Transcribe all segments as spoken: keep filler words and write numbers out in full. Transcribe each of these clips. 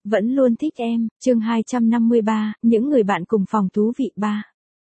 vẫn luôn thích em, chương hai trăm năm mươi ba, những người bạn cùng phòng thú vị ba.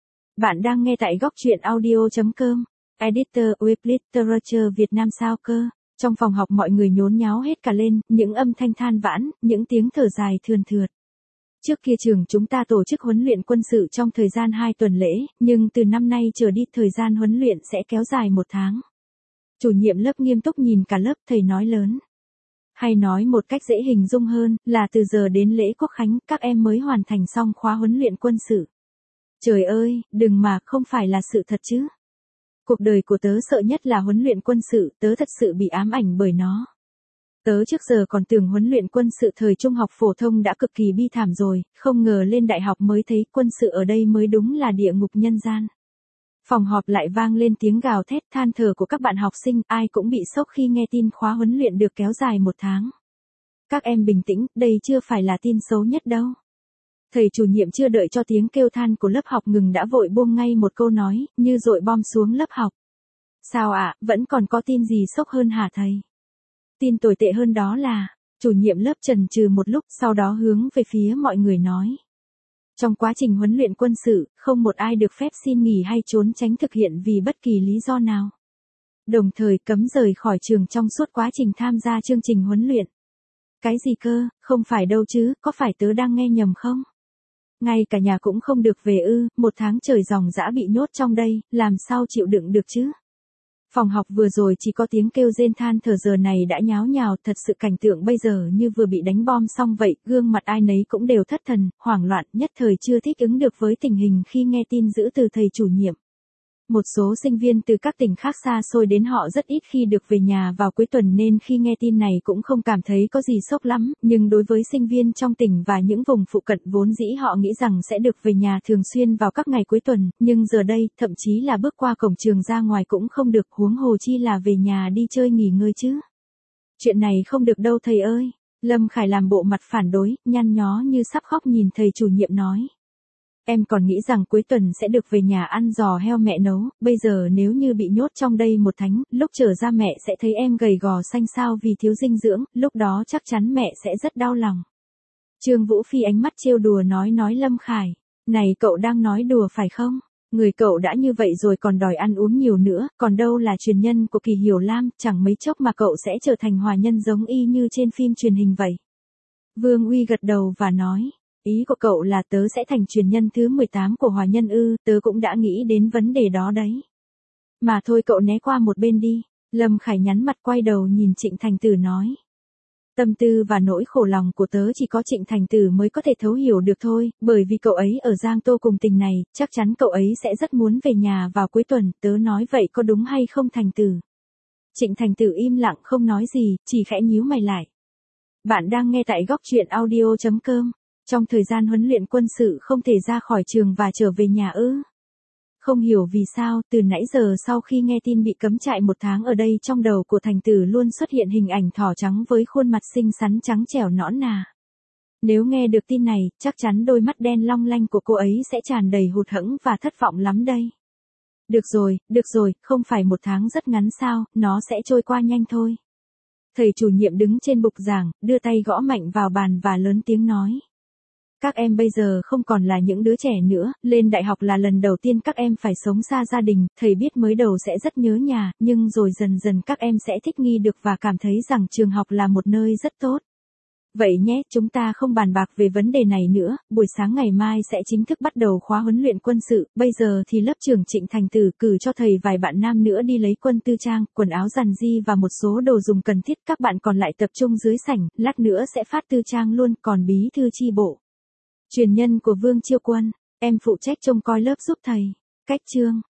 Bạn đang nghe tại góc truyện audio.com, editor web literature Việt Nam sao cơ. Trong phòng học mọi người nhốn nháo hết cả lên, những âm thanh than vãn, những tiếng thở dài thườn thượt. Trước kia trường chúng ta tổ chức huấn luyện quân sự trong thời gian hai tuần lễ, nhưng từ năm nay trở đi thời gian huấn luyện sẽ kéo dài một tháng. Chủ nhiệm lớp nghiêm túc nhìn cả lớp, thầy nói lớn. Hay nói một cách dễ hình dung hơn, là từ giờ đến lễ Quốc khánh, các em mới hoàn thành xong khóa huấn luyện quân sự. Trời ơi, đừng mà, không phải là sự thật chứ. Cuộc đời của tớ sợ nhất là huấn luyện quân sự, tớ thật sự bị ám ảnh bởi nó. Tớ trước giờ còn tưởng huấn luyện quân sự thời trung học phổ thông đã cực kỳ bi thảm rồi, không ngờ lên đại học mới thấy quân sự ở đây mới đúng là địa ngục nhân gian. Phòng họp lại vang lên tiếng gào thét than thở của các bạn học sinh, ai cũng bị sốc khi nghe tin khóa huấn luyện được kéo dài một tháng. Các em bình tĩnh, đây chưa phải là tin xấu nhất đâu. Thầy chủ nhiệm chưa đợi cho tiếng kêu than của lớp học ngừng đã vội buông ngay một câu nói, như dội bom xuống lớp học. Sao ạ, à, vẫn còn có tin gì sốc hơn hả thầy? Tin tồi tệ hơn đó là, chủ nhiệm lớp chần chừ một lúc, sau đó hướng về phía mọi người nói. Trong quá trình huấn luyện quân sự, không một ai được phép xin nghỉ hay trốn tránh thực hiện vì bất kỳ lý do nào. Đồng thời cấm rời khỏi trường trong suốt quá trình tham gia chương trình huấn luyện. Cái gì cơ, không phải đâu chứ, có phải tớ đang nghe nhầm không? Ngay cả nhà cũng không được về ư, một tháng trời ròng rã bị nhốt trong đây, làm sao chịu đựng được chứ? Phòng học vừa rồi chỉ có tiếng kêu rên than thở, giờ này đã nháo nhào, thật sự cảnh tượng bây giờ như vừa bị đánh bom xong vậy, gương mặt ai nấy cũng đều thất thần, hoảng loạn, nhất thời chưa thích ứng được với tình hình khi nghe tin dữ từ thầy chủ nhiệm. Một số sinh viên từ các tỉnh khác xa xôi đến họ rất ít khi được về nhà vào cuối tuần nên khi nghe tin này cũng không cảm thấy có gì sốc lắm, nhưng đối với sinh viên trong tỉnh và những vùng phụ cận vốn dĩ họ nghĩ rằng sẽ được về nhà thường xuyên vào các ngày cuối tuần, nhưng giờ đây, thậm chí là bước qua cổng trường ra ngoài cũng không được, huống hồ chi là về nhà đi chơi nghỉ ngơi chứ. Chuyện này không được đâu thầy ơi. Lâm Khải làm bộ mặt phản đối, nhăn nhó như sắp khóc nhìn thầy chủ nhiệm nói. Em còn nghĩ rằng cuối tuần sẽ được về nhà ăn giò heo mẹ nấu, bây giờ nếu như bị nhốt trong đây một tháng, lúc trở ra mẹ sẽ thấy em gầy gò xanh xao vì thiếu dinh dưỡng, lúc đó chắc chắn mẹ sẽ rất đau lòng. Trương Vũ Phi ánh mắt trêu đùa nói nói Lâm Khải, này cậu đang nói đùa phải không? Người cậu đã như vậy rồi còn đòi ăn uống nhiều nữa, còn đâu là truyền nhân của Kỳ Hiểu Lam, chẳng mấy chốc mà cậu sẽ trở thành hòa nhân giống y như trên phim truyền hình vậy. Vương Uy gật đầu và nói. Ý của cậu là tớ sẽ thành truyền nhân thứ mười tám của hòa nhân ư, tớ cũng đã nghĩ đến vấn đề đó đấy. Mà thôi cậu né qua một bên đi, Lâm Khải nhắn mặt quay đầu nhìn Trịnh Thành Tử nói. Tâm tư và nỗi khổ lòng của tớ chỉ có Trịnh Thành Tử mới có thể thấu hiểu được thôi, bởi vì cậu ấy ở Giang Tô cùng tình này, chắc chắn cậu ấy sẽ rất muốn về nhà vào cuối tuần, tớ nói vậy có đúng hay không Thành Tử? Trịnh Thành Tử im lặng không nói gì, chỉ khẽ nhíu mày lại. Bạn đang nghe tại góc truyện audio.com. Trong thời gian huấn luyện quân sự không thể ra khỏi trường và trở về nhà ư? Không hiểu vì sao, từ nãy giờ sau khi nghe tin bị cấm trại một tháng ở đây trong đầu của Thành Tử luôn xuất hiện hình ảnh thỏ trắng với khuôn mặt xinh xắn trắng trẻo nõn nà. Nếu nghe được tin này, chắc chắn đôi mắt đen long lanh của cô ấy sẽ tràn đầy hụt hẫng và thất vọng lắm đây. Được rồi, được rồi, không phải một tháng rất ngắn sao, nó sẽ trôi qua nhanh thôi. Thầy chủ nhiệm đứng trên bục giảng, đưa tay gõ mạnh vào bàn và lớn tiếng nói. Các em bây giờ không còn là những đứa trẻ nữa, lên đại học là lần đầu tiên các em phải sống xa gia đình, thầy biết mới đầu sẽ rất nhớ nhà, nhưng rồi dần dần các em sẽ thích nghi được và cảm thấy rằng trường học là một nơi rất tốt. Vậy nhé, chúng ta không bàn bạc về vấn đề này nữa, buổi sáng ngày mai sẽ chính thức bắt đầu khóa huấn luyện quân sự, bây giờ thì lớp trưởng Trịnh Thành Tử cử cho thầy vài bạn nam nữa đi lấy quân tư trang, quần áo giản di và một số đồ dùng cần thiết, các bạn còn lại tập trung dưới sảnh, lát nữa sẽ phát tư trang luôn, còn bí thư chi bộ. Truyền nhân của Vương Chiêu Quân, em phụ trách trông coi lớp giúp thầy. Cách chương